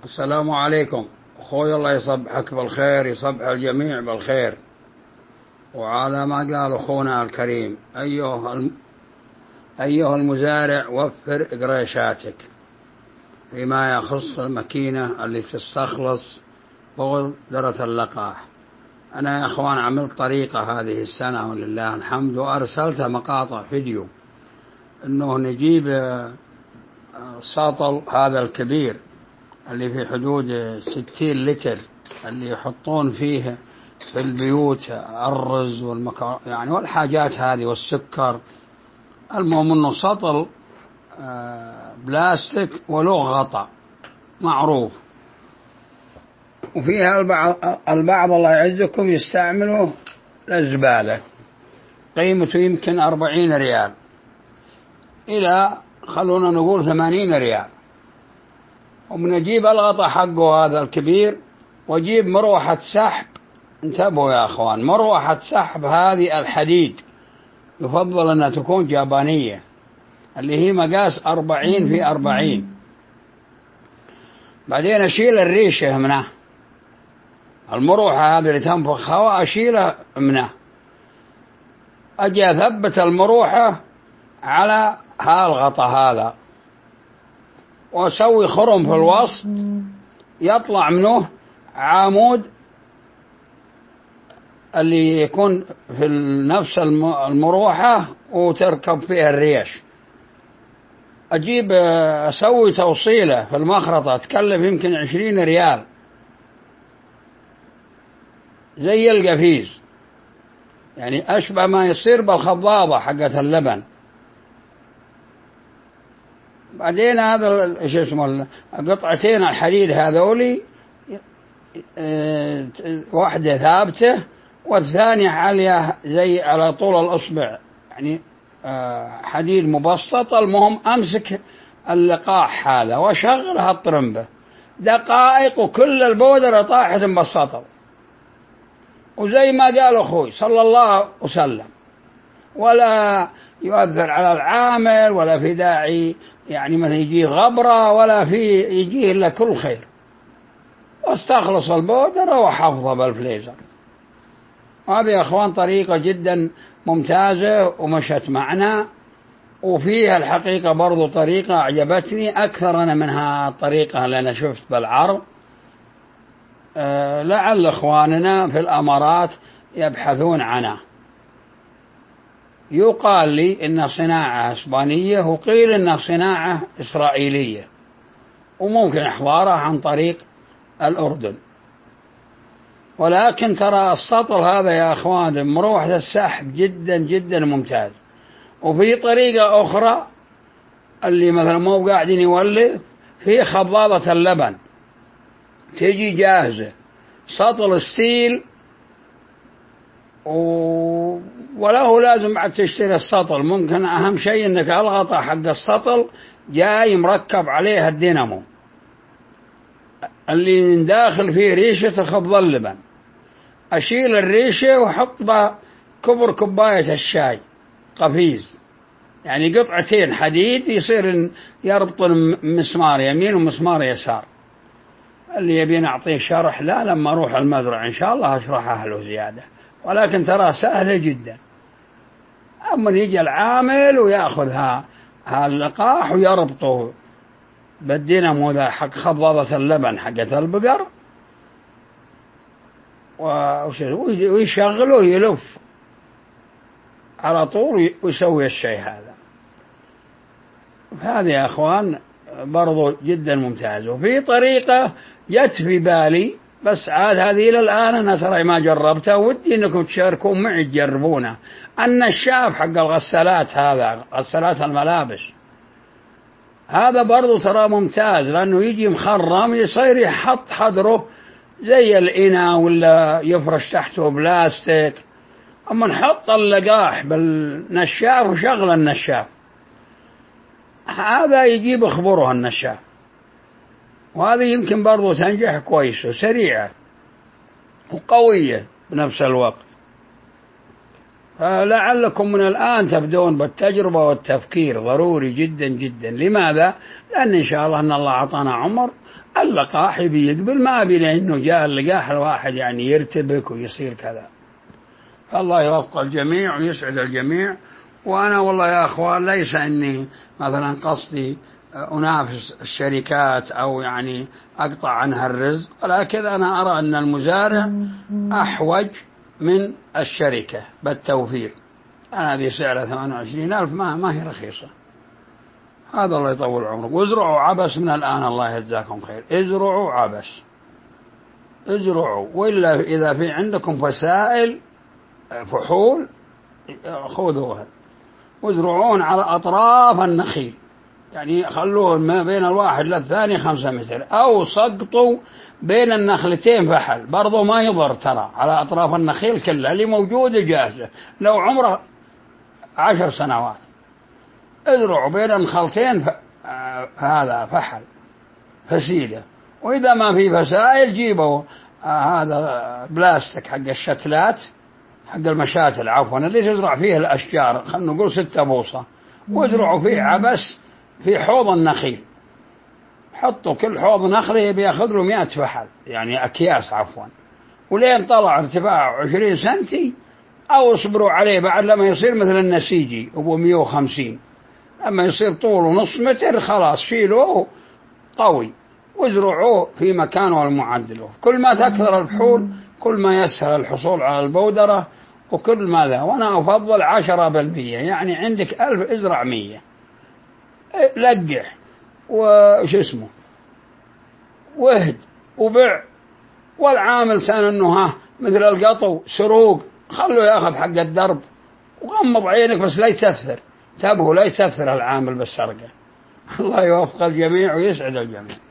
السلام عليكم أخوي، الله يصبحك بالخير، يصبح الجميع بالخير. وعلى ما قال أخونا الكريم، أيها المزارع وفر قريشاتك فيما يخص الماكينة اللي تستخلص بودرة اللقاح. أنا يا أخوان عملت طريقة هذه السنة ولله الحمد، وأرسلت مقاطع فيديو أنه نجيب ساطل هذا الكبير اللي في حدود 60 لتر، اللي يحطون فيه في البيوت الرز يعني والحاجات هذه والسكر. المهم انه سطل بلاستيك وله غطاء معروف. وفيها البعض الله يعزكم يستعملوا للزبالة، قيمته يمكن 40 ريال إلى خلونا نقول 80 ريال. وبنجيب الغطاء حقه هذا الكبير، وجيب مروحة سحب. انتبهوا يا أخوان، مروحة سحب هذه الحديد يفضل أنها تكون جابانية، اللي هي مقاس 40 في 40. بعدين أشيل الريشة منه، المروحة هذه اللي تنفخها وأشيلها منه، أجي أثبت المروحة على هالغطاء هذا، وأسوي خرم في الوسط يطلع منه عمود اللي يكون في نفس المروحة وتركب فيها الريش. أجيب أسوي توصيلة في المخرطة تكلف يمكن 20 ريال زي القفيز، يعني أشبه ما يصير بالخضابة حقة اللبن. بعدين هذا شو اسمه قطعتين الحديد هذولي، واحدة ثابتة والثانية عالية زي على طول الأصبع، يعني حديد مبسط. المهم أمسك اللقاح هذا وأشغل هالطرمبة دقائق، وكل البودرة طاحت بالسطل. وزي ما قال أخوي صلى الله وسلم، ولا يؤثر على العامل، ولا في داعي يعني مثلا يجيه غبرة، ولا في يجيه إلا كل خير. واستخلص البودرة وحفظها بالفليزر. هذه يا أخوان طريقة جدا ممتازة ومشت معنا. وفيها الحقيقة برضو طريقة أعجبتني أكثر أنا منها الطريقة اللي أنا شفت بالعرض. لعل إخواننا في الأمارات يبحثون عنها. يقال لي إن صناعة إسبانية، وقيل إن صناعة إسرائيلية، وممكن إحضارها عن طريق الأردن. ولكن ترى السطل هذا يا أخوان مروحة السحب جدا جدا ممتاز. وفي طريقة أخرى اللي مثلا مو قاعدين يولد في خضابة اللبن، تجي جاهزة سطل ستيل، وله لازم بعد تشتري السطل. ممكن أهم شيء أنك الغطاء حق السطل جاي مركب عليه الدينامو اللي من داخل فيه ريشة تخبض اللبن. أشيل الريشة وحط بها كبر كوباية الشاي قفيز، يعني قطعتين حديد يصير يربط مسمار يمين ومسمار يسار. اللي يبي نعطيه شرح لا لما أروح المزرعة إن شاء الله أشرحها له زيادة، ولكن ترى سهلة جدا. أما يجي العامل ويأخذ اللقاح ويربطه بالدينامو ذا حق خضابة اللبن حقة البقر، ويشغله ويلف على طول ويسوي الشيء هذا. هذه يا أخوان برضو جدا ممتاز. وفي طريقة جت في بالي بس عاد هذه إلى الآن أنا ترى ما جربتها، ودي أنكم تشاركون معي تجربونها. النشاف حق الغسالات، هذا غسالات الملابس، هذا برضو ترى ممتاز، لأنه يجي مخرم يصير يحط حضره زي الإناء ولا يفرش تحته بلاستيك. أما نحط اللقاح بالنشاف وشغل النشاف، هذا يجيب خبره النشاف. وهذه يمكن برضو تنجح كويس وسريعة وقوية بنفس الوقت. لعلكم من الآن تبدون بالتجربة والتفكير، ضروري جدا جدا. لماذا؟ لأن إن شاء الله أن الله أعطانا عمر، اللقاح يبي يقبل، ما أبي لأنه جاء اللقاح الواحد يعني يرتبك ويصير كذا. الله يوفق الجميع ويسعد الجميع. وأنا والله يا أخوان ليس أني مثلا قصدي أنافس الشركات أو يعني أقطع عنها الرزق، ولكن أنا أرى أن المزارع أحوج من الشركة بالتوفير. أنا هذه سعرها 28,000 ما هي رخيصة. هذا الله يطول عمرك. وازرعوا عبس من الآن، الله يجزاكم خير. ازرعوا عبس، ازرعوا. وإلا إذا في عندكم فسائل فحول خذوها وازرعون على أطراف النخيل، يعني خلوه ما بين الواحد للثاني 5 متر، أو سقطوا بين النخلتين فحل، برضو ما يضر ترى، على أطراف النخيل كلها اللي موجودة جاهزة لو عمره 10 سنوات. ازرعوا بين النخلتين هذا فحل فسيلة. وإذا ما في فسائل جيبوا هذا بلاستيك حق الشتلات، حق المشاتل عفوا، اللي تزرع فيه الأشجار، خلنا نقول 6 بوصة، وازرعوا فيه عبس في حوض النخيل. حطوا كل حوض نخله بياخذ له 100 فحل، يعني أكياس عفوا، ولين طلع ارتفاع 20 سنتي، أو اصبروا عليه بعد لما يصير مثل النسيجي أبو 150، لما يصير طوله نص متر خلاص شيلوه قوي وازرعوه في مكانه المعدل. كل ما تكثر الفحول كل ما يسهل الحصول على البودرة، وكل ماذا. وأنا أفضل 10%، يعني عندك 1000 ازرع 100، لقح وش اسمه وهد وبع. والعامل كان انه مثل القطو سروق، خلوا ياخذ حق الدرب وغمض عينك بس لا يتأثر، تبهو لا يتأثر العامل بالسرقة. الله يوفق الجميع ويسعد الجميع.